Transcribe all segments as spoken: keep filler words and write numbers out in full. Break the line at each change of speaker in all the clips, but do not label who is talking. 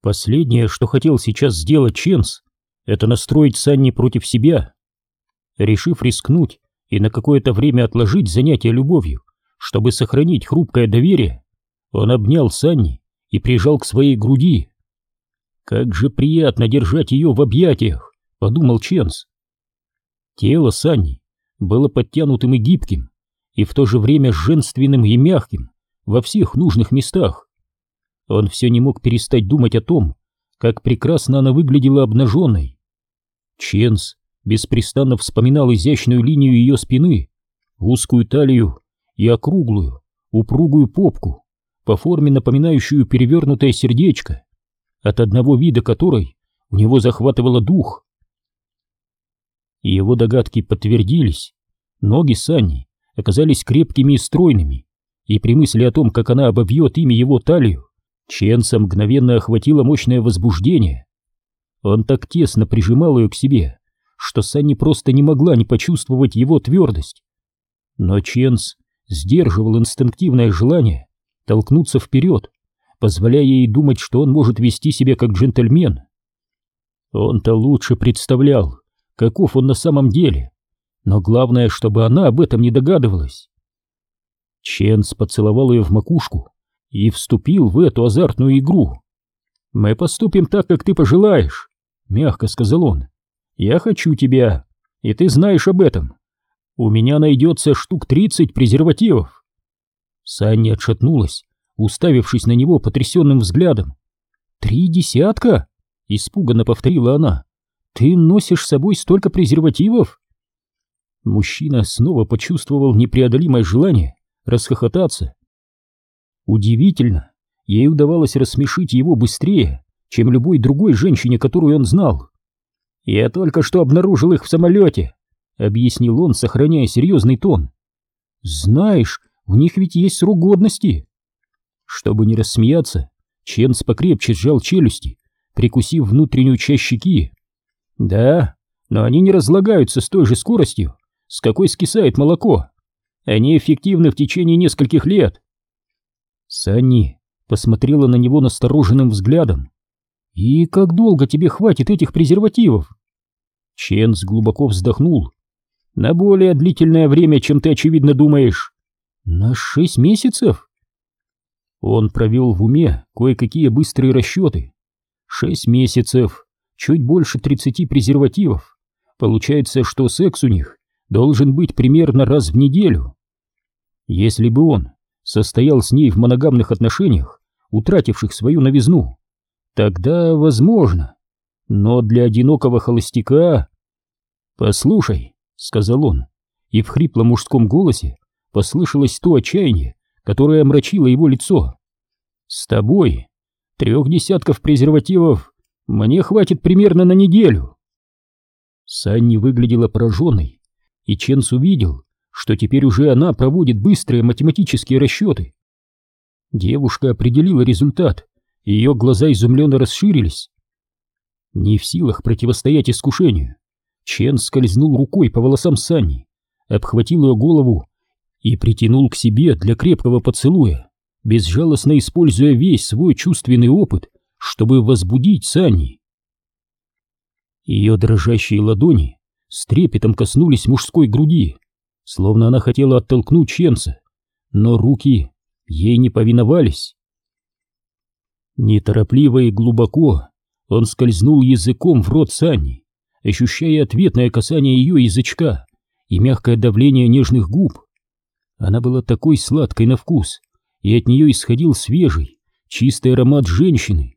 Последнее, что хотел сейчас сделать Ченс, это настроить Санни против себя. Решив рискнуть и на какое-то время отложить занятие любовью, чтобы сохранить хрупкое доверие, он обнял Санни и прижал к своей груди. «Как же приятно держать ее в объятиях», — подумал Ченс. Тело Санни было подтянутым и гибким, и в то же время женственным и мягким во всех нужных местах. Он все не мог перестать думать о том, как прекрасно она выглядела обнаженной. Ченс беспрестанно вспоминал изящную линию ее спины, узкую талию и округлую, упругую попку, по форме напоминающую перевернутое сердечко, от одного вида которой у него захватывало дух. Его догадки подтвердились. Ноги Санни оказались крепкими и стройными, и при мысли о том, как она обовьет ими его талию, Ченса мгновенно охватило мощное возбуждение. Он так тесно прижимал ее к себе, что Санни просто не могла не почувствовать его твердость. Но Ченс сдерживал инстинктивное желание толкнуться вперед, позволяя ей думать, что он может вести себя как джентльмен. Он-то лучше представлял, каков он на самом деле, но главное, чтобы она об этом не догадывалась. Ченс поцеловал ее в макушку и вступил в эту азартную игру. «Мы поступим так, как ты пожелаешь», — мягко сказал он. «Я хочу тебя, и ты знаешь об этом. У меня найдется штук тридцать презервативов». Санни отшатнулась, уставившись на него потрясенным взглядом. «Три десятка?» — испуганно повторила она. «Ты носишь с собой столько презервативов?» Мужчина снова почувствовал непреодолимое желание расхохотаться. Удивительно, ей удавалось рассмешить его быстрее, чем любой другой женщине, которую он знал. «Я только что обнаружил их в самолете», — объяснил он, сохраняя серьезный тон. «Знаешь, у них ведь есть срок годности». Чтобы не рассмеяться, Ченс покрепче сжал челюсти, прикусив внутреннюю часть щеки. «Да, но они не разлагаются с той же скоростью, с какой скисает молоко. Они эффективны в течение нескольких лет». Санни посмотрела на него настороженным взглядом. «И как долго тебе хватит этих презервативов?» Ченс глубоко вздохнул. «На более длительное время, чем ты очевидно думаешь». «На шесть месяцев?» Он провел в уме кое-какие быстрые расчеты. Шесть месяцев, чуть больше тридцати презервативов. Получается, что секс у них должен быть примерно раз в неделю. Если бы он состоял с ней в моногамных отношениях, утративших свою новизну, тогда возможно. Но для одинокого холостяка... «Послушай», — сказал он, и в хриплом мужском голосе послышалось то отчаяние, которое омрачило его лицо. «С тобой трех десятков презервативов мне хватит примерно на неделю». Санни выглядела пораженной, и Ченс увидел, что теперь уже она проводит быстрые математические расчеты. Девушка определила результат, и ее глаза изумленно расширились. Не в силах противостоять искушению, Ченс скользнул рукой по волосам Санни, обхватил ее голову и притянул к себе для крепкого поцелуя, безжалостно используя весь свой чувственный опыт, чтобы возбудить Санни. Ее дрожащие ладони с трепетом коснулись мужской груди, словно она хотела оттолкнуть Ченса, но руки ей не повиновались. Неторопливо и глубоко он скользнул языком в рот Санни, ощущая ответное касание ее язычка и мягкое давление нежных губ. Она была такой сладкой на вкус, и от нее исходил свежий, чистый аромат женщины.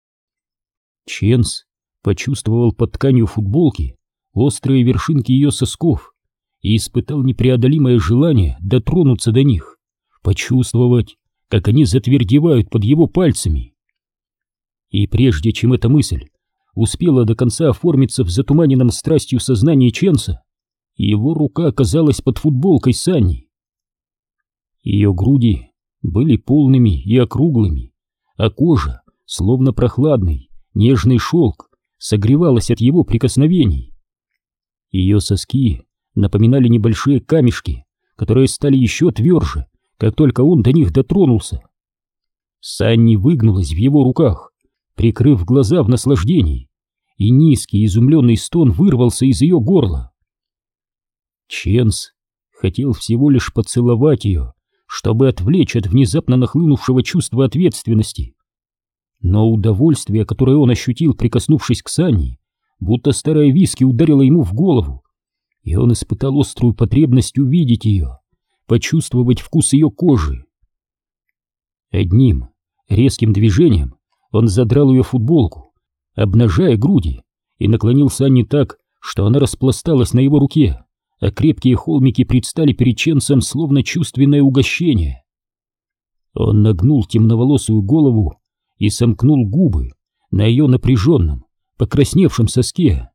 Ченс почувствовал под тканью футболки острые вершинки ее сосков и испытал непреодолимое желание дотронуться до них, почувствовать, как они затвердевают под его пальцами. И прежде чем эта мысль успела до конца оформиться в затуманенном страстью сознании Ченса, его рука оказалась под футболкой Санни. Ее груди были полными и округлыми, а кожа, словно прохладный, нежный шелк, согревалась от его прикосновений. Ее соски напоминали небольшие камешки, которые стали еще тверже, как только он до них дотронулся. Санни выгнулась в его руках, прикрыв глаза в наслаждении, и низкий изумленный стон вырвался из ее горла. Ченс хотел всего лишь поцеловать ее, чтобы отвлечь от внезапно нахлынувшего чувства ответственности. Но удовольствие, которое он ощутил, прикоснувшись к Санни, будто старая виски ударило ему в голову, и он испытал острую потребность увидеть ее, почувствовать вкус ее кожи. Одним резким движением он задрал ее футболку, обнажая груди, и наклонил Санни так, что она распласталась на его руке, а крепкие холмики предстали перед Ченсом словно чувственное угощение. Он нагнул темноволосую голову и сомкнул губы на ее напряженном, покрасневшем соске.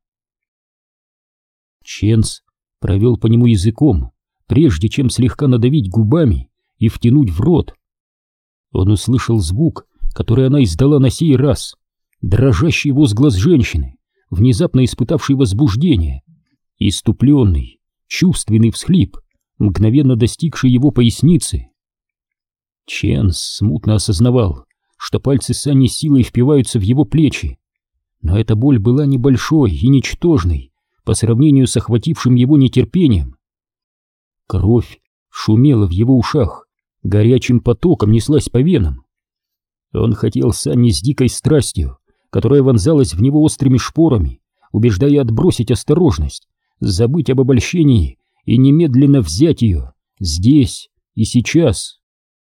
Ченс провел по нему языком, прежде чем слегка надавить губами и втянуть в рот. Он услышал звук, который она издала на сей раз, дрожащий возглас женщины, внезапно испытавшей возбуждение, иступленный, чувственный всхлип, мгновенно достигший его поясницы. Ченс смутно осознавал, что пальцы Санни силой впиваются в его плечи, но эта боль была небольшой и ничтожной по сравнению с охватившим его нетерпением. Кровь шумела в его ушах, горячим потоком неслась по венам. Он хотел Санни с дикой страстью, которая вонзалась в него острыми шпорами, убеждая отбросить осторожность, забыть об обольщении и немедленно взять ее здесь и сейчас.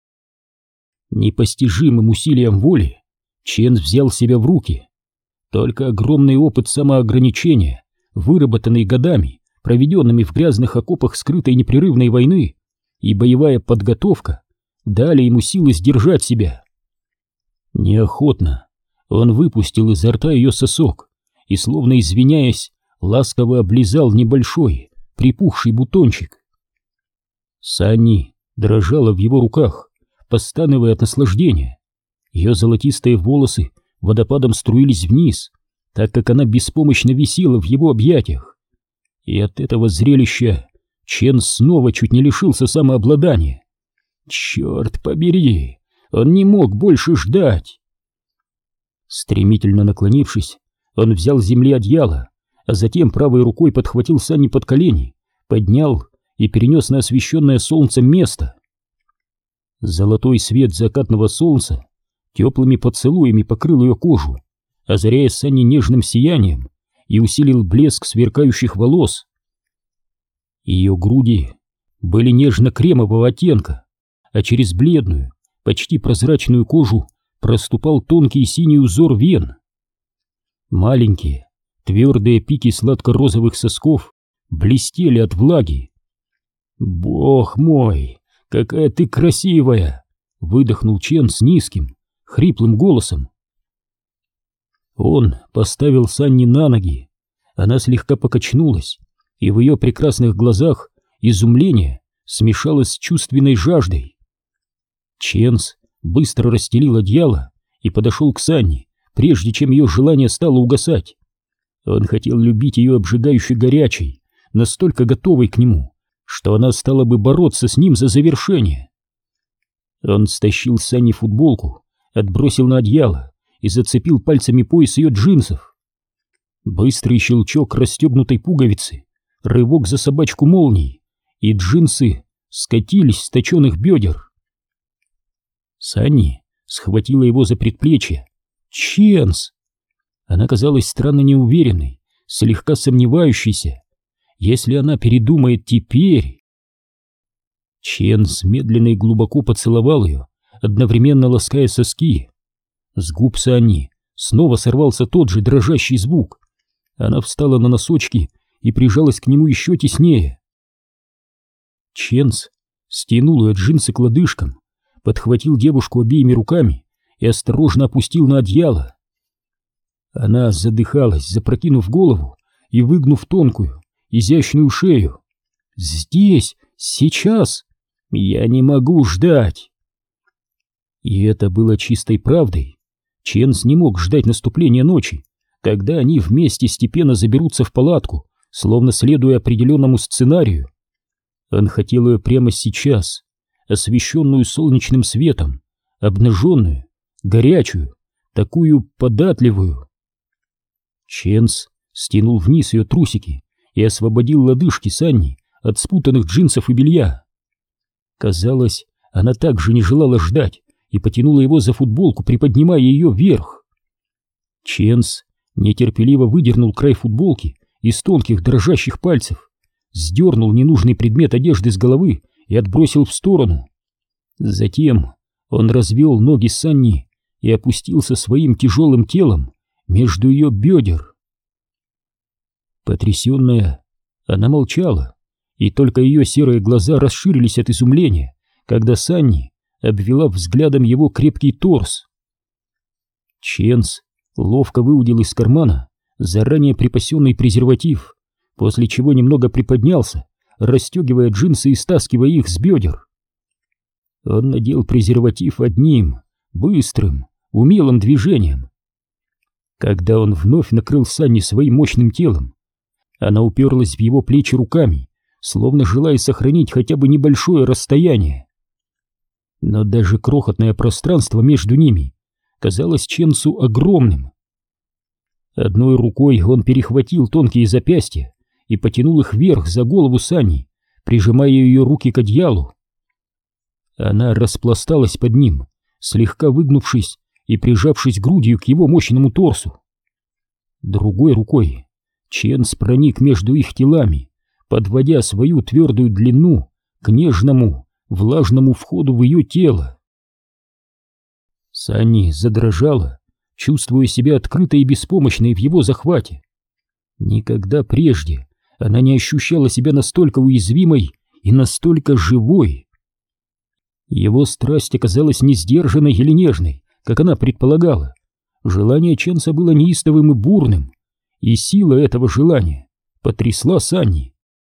Непостижимым усилием воли Ченс взял себя в руки. Только огромный опыт самоограничения, выработанный годами, проведенными в грязных окопах скрытой непрерывной войны, и боевая подготовка дали ему силы сдержать себя. Неохотно он выпустил изо рта ее сосок и, словно извиняясь, ласково облизал небольшой, припухший бутончик. Санни дрожала в его руках, постановая от наслаждения. Ее золотистые волосы водопадом струились вниз, так как она беспомощно висела в его объятиях. И от этого зрелища Чен снова чуть не лишился самообладания. Черт побери, он не мог больше ждать. Стремительно наклонившись, он взял с земли одеяло, а затем правой рукой подхватил Санни под колени, поднял и перенес на освещенное солнцем место. Золотой свет закатного солнца теплыми поцелуями покрыл ее кожу, озаряя Санни нежным сиянием, и усилил блеск сверкающих волос. Ее груди были нежно-кремового оттенка, а через бледную, почти прозрачную кожу проступал тонкий синий узор вен. Маленькие, твердые пики сладко-розовых сосков блестели от влаги. «Бог мой, какая ты красивая!» — выдохнул Чен с низким, хриплым голосом. Он поставил Санни на ноги. Она слегка покачнулась, и в ее прекрасных глазах изумление смешалось с чувственной жаждой. Ченс быстро расстелил одеяло и подошел к Санни, прежде чем ее желание стало угасать. Он хотел любить ее обжигающе горячей, настолько готовой к нему, что она стала бы бороться с ним за завершение. Он стащил с Санни футболку, отбросил на одеяло и зацепил пальцами пояс ее джинсов. Быстрый щелчок расстегнутой пуговицы, рывок за собачку молнии, и джинсы скатились с точенных бедер. Санни схватила его за предплечье. «Ченс!» Она казалась странно неуверенной, слегка сомневающейся. Если она передумает теперь... Ченс медленно и глубоко поцеловал ее, одновременно лаская соски. С губ Санни снова сорвался тот же дрожащий звук. Она встала на носочки и прижалась к нему еще теснее. Ченс стянул ее джинсы к лодыжкам, подхватил девушку обеими руками и осторожно опустил на одеяло. Она задыхалась, запрокинув голову и выгнув тонкую, изящную шею. «Здесь, сейчас! Я не могу ждать!» И это было чистой правдой. Ченс не мог ждать наступления ночи, когда они вместе степенно заберутся в палатку, словно следуя определенному сценарию. Он хотел ее прямо сейчас, освещенную солнечным светом, обнаженную, горячую, такую податливую. Ченс стянул вниз ее трусики и освободил лодыжки Санни от спутанных джинсов и белья. Казалось, она также не желала ждать и потянула его за футболку, приподнимая ее вверх. Ченс нетерпеливо выдернул край футболки из тонких дрожащих пальцев, сдернул ненужный предмет одежды с головы и отбросил в сторону. Затем он развел ноги Санни и опустился своим тяжелым телом между ее бедер. Потрясенная, она молчала, и только ее серые глаза расширились от изумления, когда Санни обвела взглядом его крепкий торс. Ченс ловко выудил из кармана заранее припасенный презерватив, после чего немного приподнялся, расстегивая джинсы и стаскивая их с бедер. Он надел презерватив одним, быстрым, умелым движением. Когда он вновь накрыл Санни своим мощным телом, она уперлась в его плечи руками, словно желая сохранить хотя бы небольшое расстояние. Но даже крохотное пространство между ними казалось Ченсу огромным. Одной рукой он перехватил тонкие запястья и потянул их вверх за голову Санни, прижимая ее руки к одеялу. Она распласталась под ним, слегка выгнувшись и прижавшись грудью к его мощному торсу. Другой рукой Ченс проник между их телами, подводя свою твердую длину к нежному, влажному входу в ее тело. Санни задрожала, чувствуя себя открытой и беспомощной в его захвате. Никогда прежде она не ощущала себя настолько уязвимой и настолько живой. Его страсть оказалась не сдержанной или нежной, как она предполагала. Желание Ченса было неистовым и бурным, и сила этого желания потрясла Санни.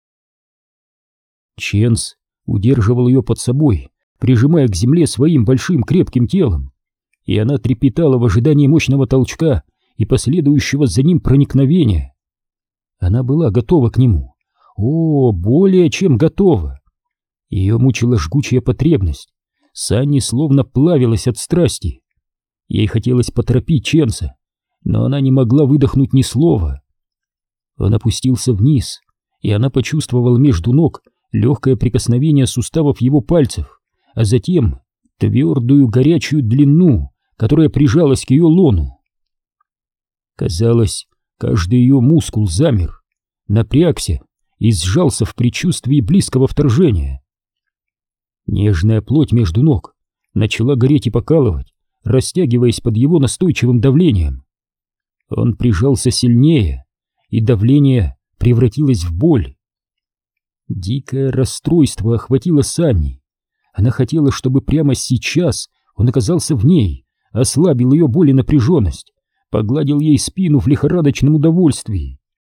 Ченс удерживал ее под собой, прижимая к земле своим большим крепким телом, и она трепетала в ожидании мощного толчка и последующего за ним проникновения. Она была готова к нему, о, более чем готова. Ее мучила жгучая потребность. Санни словно плавилась от страсти. Ей хотелось поторопить Ченса, но она не могла выдохнуть ни слова. Он опустился вниз, и она почувствовала между ног легкое прикосновение суставов его пальцев, а затем твердую горячую длину, которая прижалась к ее лону. Казалось, каждый ее мускул замер, напрягся и сжался в предчувствии близкого вторжения. Нежная плоть между ног начала гореть и покалывать, растягиваясь под его настойчивым давлением. Он прижался сильнее, и давление превратилось в боль. Дикое расстройство охватило Санни. Она хотела, чтобы прямо сейчас он оказался в ней, ослабил ее боль и напряженность, погладил ей спину в лихорадочном удовольствии.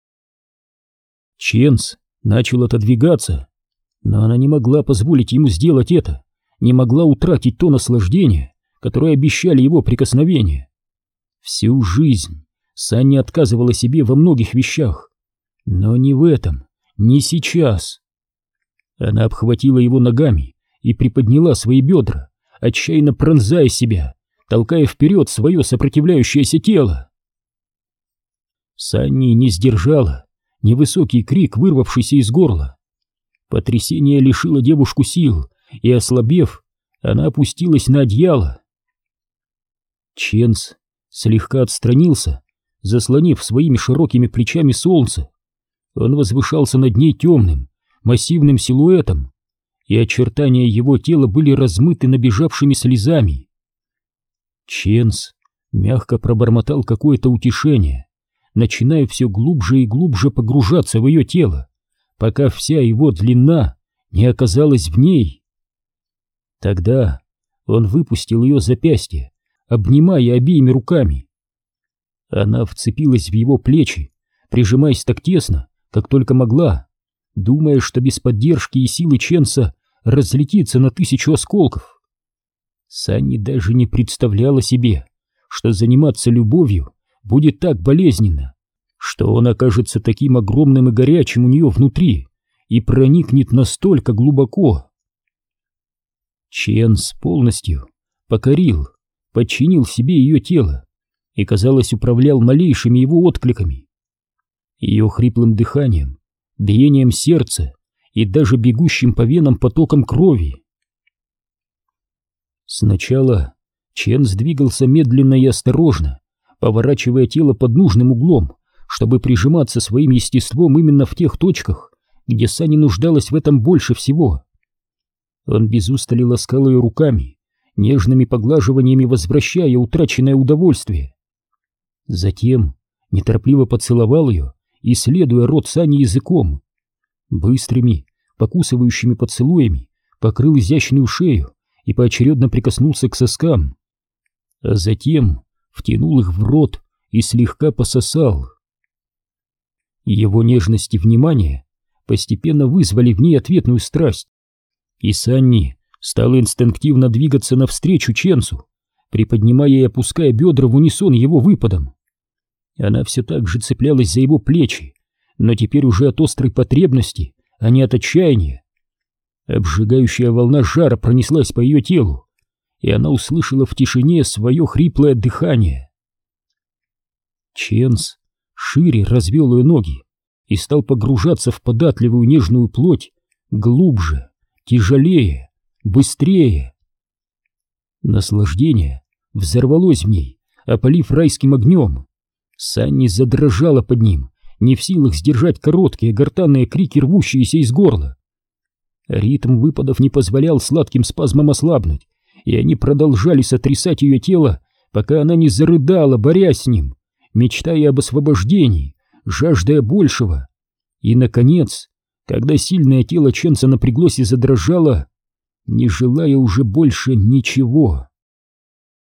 Ченс начал отодвигаться, но она не могла позволить ему сделать это, не могла утратить то наслаждение, которое обещали его прикосновения. Всю жизнь Санни отказывала себе во многих вещах, но не в этом, не сейчас. Она обхватила его ногами и приподняла свои бедра, отчаянно пронзая себя, толкая вперед свое сопротивляющееся тело. Санни не сдержала невысокий крик, вырвавшийся из горла. Потрясение лишило девушку сил, и, ослабев, она опустилась на одеяло. Ченс слегка отстранился, заслонив своими широкими плечами солнце. Он возвышался над ней темным, массивным силуэтом, и очертания его тела были размыты набежавшими слезами. Ченс мягко пробормотал какое-то утешение, начиная все глубже и глубже погружаться в ее тело, пока вся его длина не оказалась в ней. Тогда он выпустил ее запястье, обнимая обеими руками. Она вцепилась в его плечи, прижимаясь так тесно, как только могла, думая, что без поддержки и силы Ченса разлетится на тысячу осколков. Санни даже не представляла себе, что заниматься любовью будет так болезненно, что он окажется таким огромным и горячим у нее внутри и проникнет настолько глубоко. Ченс полностью покорил, подчинил себе ее тело, и, казалось, управлял малейшими его откликами. Ее хриплым дыханием, биением сердца и даже бегущим по венам потоком крови. Сначала Чен сдвигался медленно и осторожно, поворачивая тело под нужным углом, чтобы прижиматься своим естеством именно в тех точках, где Санни нуждалась в этом больше всего. Он без устали ласкал ее руками, нежными поглаживаниями возвращая утраченное удовольствие. Затем неторопливо поцеловал ее, исследуя рот Санни языком. Быстрыми, покусывающими поцелуями покрыл изящную шею и поочередно прикоснулся к соскам, а затем втянул их в рот и слегка пососал. Его нежность и внимание постепенно вызвали в ней ответную страсть, и Санни стала инстинктивно двигаться навстречу Ченсу, приподнимая и опуская бедра в унисон его выпадом. Она все так же цеплялась за его плечи, но теперь уже от острой потребности, а не от отчаяния. Обжигающая волна жара пронеслась по ее телу, и она услышала в тишине свое хриплое дыхание. Ченс шире развел ее ноги и стал погружаться в податливую нежную плоть глубже, тяжелее, быстрее. Наслаждение взорвалось в ней, опалив райским огнем. Санни задрожала под ним, не в силах сдержать короткие гортанные крики, рвущиеся из горла. Ритм выпадов не позволял сладким спазмам ослабнуть, и они продолжали сотрясать ее тело, пока она не зарыдала, борясь с ним, мечтая об освобождении, жаждая большего. И, наконец, когда сильное тело Ченса напряглось и задрожало, не желая уже больше ничего.